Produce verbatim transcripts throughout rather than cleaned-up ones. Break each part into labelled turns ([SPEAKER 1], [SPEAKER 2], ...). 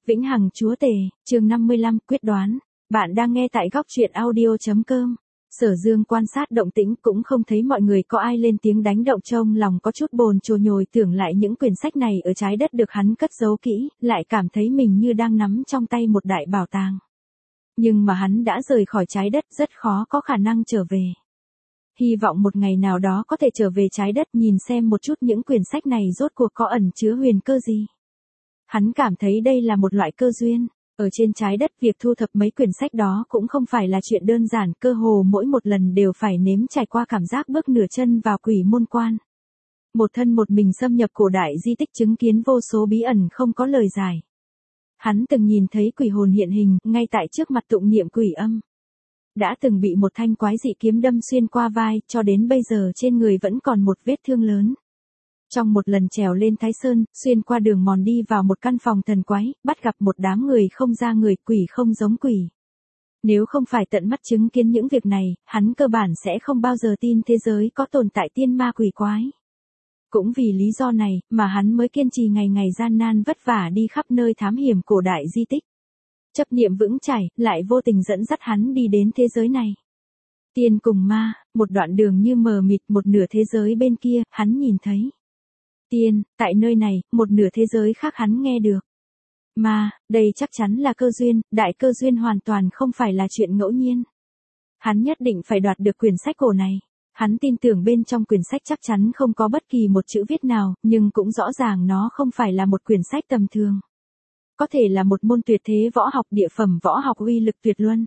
[SPEAKER 1] Vĩnh Hằng Chúa Tể, chương năm mươi lăm, quyết đoán. Bạn đang nghe tại góc truyện audio chấm com. Sở Dương quan sát động tĩnh cũng không thấy mọi người có ai lên tiếng đánh động, trông lòng có chút bồn chồn nhồi tưởng lại những quyển sách này ở trái đất được hắn cất giấu kỹ, lại cảm thấy mình như đang nắm trong tay một đại bảo tàng. Nhưng mà hắn đã rời khỏi trái đất, rất khó có khả năng trở về. Hy vọng một ngày nào đó có thể trở về trái đất, nhìn xem một chút những quyển sách này rốt cuộc có ẩn chứa huyền cơ gì. Hắn cảm thấy đây là một loại cơ duyên. Ở trên trái đất việc thu thập mấy quyển sách đó cũng không phải là chuyện đơn giản, cơ hồ mỗi một lần đều phải nếm trải qua cảm giác bước nửa chân vào quỷ môn quan. Một thân một mình xâm nhập cổ đại di tích, chứng kiến vô số bí ẩn không có lời giải. Hắn từng nhìn thấy quỷ hồn hiện hình, ngay tại trước mặt tụng niệm quỷ âm. Đã từng bị một thanh quái dị kiếm đâm xuyên qua vai, cho đến bây giờ trên người vẫn còn một vết thương lớn. Trong một lần trèo lên Thái Sơn, xuyên qua đường mòn đi vào một căn phòng thần quái, bắt gặp một đám người không ra người, quỷ không giống quỷ. Nếu không phải tận mắt chứng kiến những việc này, hắn cơ bản sẽ không bao giờ tin thế giới có tồn tại tiên ma quỷ quái. Cũng vì lý do này, mà hắn mới kiên trì ngày ngày gian nan vất vả đi khắp nơi thám hiểm cổ đại di tích. Chấp niệm vững chãi, lại vô tình dẫn dắt hắn đi đến thế giới này. Tiên cùng ma, một đoạn đường như mờ mịt, một nửa thế giới bên kia, hắn nhìn thấy. Tiên, tại nơi này, một nửa thế giới khác hắn nghe được. Ma, đây chắc chắn là cơ duyên, đại cơ duyên hoàn toàn không phải là chuyện ngẫu nhiên. Hắn nhất định phải đoạt được quyển sách cổ này. Hắn tin tưởng bên trong quyển sách chắc chắn không có bất kỳ một chữ viết nào, nhưng cũng rõ ràng nó không phải là một quyển sách tầm thường. Có thể là một môn tuyệt thế võ học, địa phẩm võ học uy lực tuyệt luân.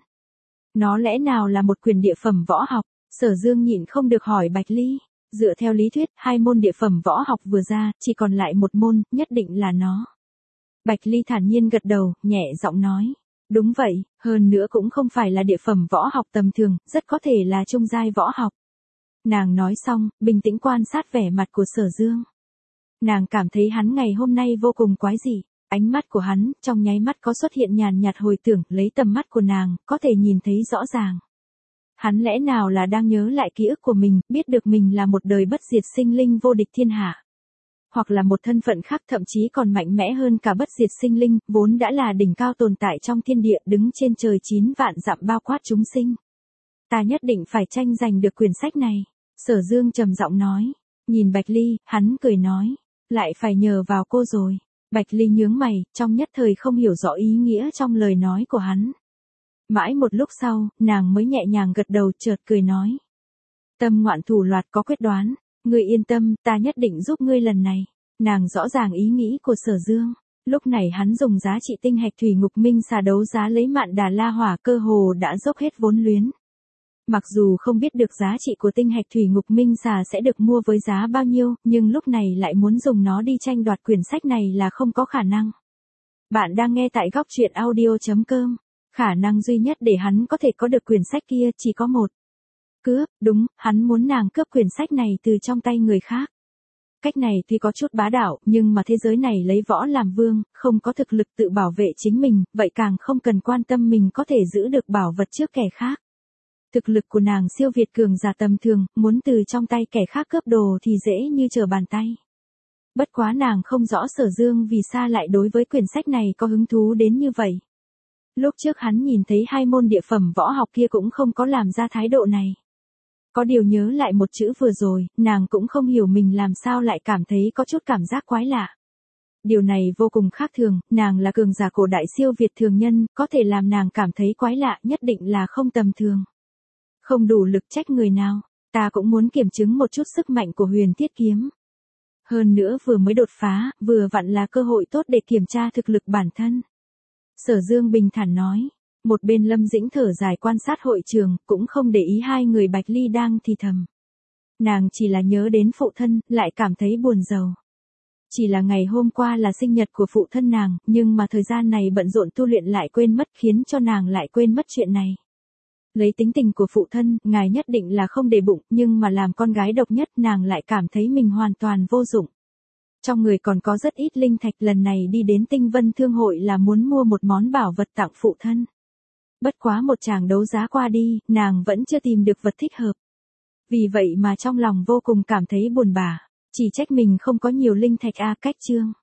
[SPEAKER 1] Nó lẽ nào là một quyển địa phẩm võ học? Sở Dương nhịn không được hỏi Bạch Ly. Dựa theo lý thuyết, hai môn địa phẩm võ học vừa ra, chỉ còn lại một môn, nhất định là nó. Bạch Ly thản nhiên gật đầu, nhẹ giọng nói. Đúng vậy, hơn nữa cũng không phải là địa phẩm võ học tầm thường, rất có thể là trung giai võ học. Nàng nói xong, bình tĩnh quan sát vẻ mặt của Sở Dương. Nàng cảm thấy hắn ngày hôm nay vô cùng quái dị. Ánh mắt của hắn, trong nháy mắt có xuất hiện nhàn nhạt hồi tưởng, lấy tầm mắt của nàng, có thể nhìn thấy rõ ràng. Hắn lẽ nào là đang nhớ lại ký ức của mình, biết được mình là một đời bất diệt sinh linh vô địch thiên hạ. Hoặc là một thân phận khác, thậm chí còn mạnh mẽ hơn cả bất diệt sinh linh, vốn đã là đỉnh cao tồn tại trong thiên địa, đứng trên trời chín vạn dặm bao quát chúng sinh. Ta nhất định phải tranh giành được quyển sách này. Sở Dương trầm giọng nói. Nhìn Bạch Ly, hắn cười nói. Lại phải nhờ vào cô rồi. Bạch Ly nhướng mày, trong nhất thời không hiểu rõ ý nghĩa trong lời nói của hắn. Mãi một lúc sau, nàng mới nhẹ nhàng gật đầu, chợt cười nói. Tâm ngoạn thủ loạt có quyết đoán, ngươi yên tâm, ta nhất định giúp ngươi lần này. Nàng rõ ràng ý nghĩ của Sở Dương. Lúc này hắn dùng giá trị tinh hạch thủy ngục minh xà đấu giá lấy Mạn Đà La Hỏa, cơ hồ đã dốc hết vốn luyến. Mặc dù không biết được giá trị của tinh hạch thủy ngục minh xà sẽ được mua với giá bao nhiêu, nhưng lúc này lại muốn dùng nó đi tranh đoạt quyển sách này là không có khả năng. Bạn đang nghe tại góc truyện audio chấm com. Khả năng duy nhất để hắn có thể có được quyển sách kia chỉ có một. Cướp, đúng, hắn muốn nàng cướp quyển sách này từ trong tay người khác. Cách này tuy có chút bá đạo, nhưng mà thế giới này lấy võ làm vương, không có thực lực tự bảo vệ chính mình, vậy càng không cần quan tâm mình có thể giữ được bảo vật trước kẻ khác. Thực lực của nàng siêu việt cường giả tầm thường, muốn từ trong tay kẻ khác cướp đồ thì dễ như trở bàn tay. Bất quá nàng không rõ Sở Dương vì sao lại đối với quyển sách này có hứng thú đến như vậy. Lúc trước hắn nhìn thấy hai môn địa phẩm võ học kia cũng không có làm ra thái độ này. Có điều nhớ lại một chữ vừa rồi, nàng cũng không hiểu mình làm sao lại cảm thấy có chút cảm giác quái lạ. Điều này vô cùng khác thường, nàng là cường giả cổ đại siêu việt thường nhân, có thể làm nàng cảm thấy quái lạ nhất định là không tầm thường. Không đủ lực trách người nào, ta cũng muốn kiểm chứng một chút sức mạnh của huyền thiết kiếm. Hơn nữa vừa mới đột phá, vừa vặn là cơ hội tốt để kiểm tra thực lực bản thân. Sở Dương bình thản nói, một bên Lâm Dĩnh thở dài quan sát hội trường, cũng không để ý hai người Bạch Ly đang thì thầm. Nàng chỉ là nhớ đến phụ thân, lại cảm thấy buồn rầu. Chỉ là ngày hôm qua là sinh nhật của phụ thân nàng, nhưng mà thời gian này bận rộn tu luyện lại quên mất, khiến cho nàng lại quên mất chuyện này. Lấy tính tình của phụ thân, ngài nhất định là không để bụng, nhưng mà làm con gái độc nhất nàng lại cảm thấy mình hoàn toàn vô dụng. Trong người còn có rất ít linh thạch, lần này đi đến Tinh Vân Thương hội là muốn mua một món bảo vật tặng phụ thân. Bất quá một tràng đấu giá qua đi, nàng vẫn chưa tìm được vật thích hợp. Vì vậy mà trong lòng vô cùng cảm thấy buồn bã, chỉ trách mình không có nhiều linh thạch a. Cách chương.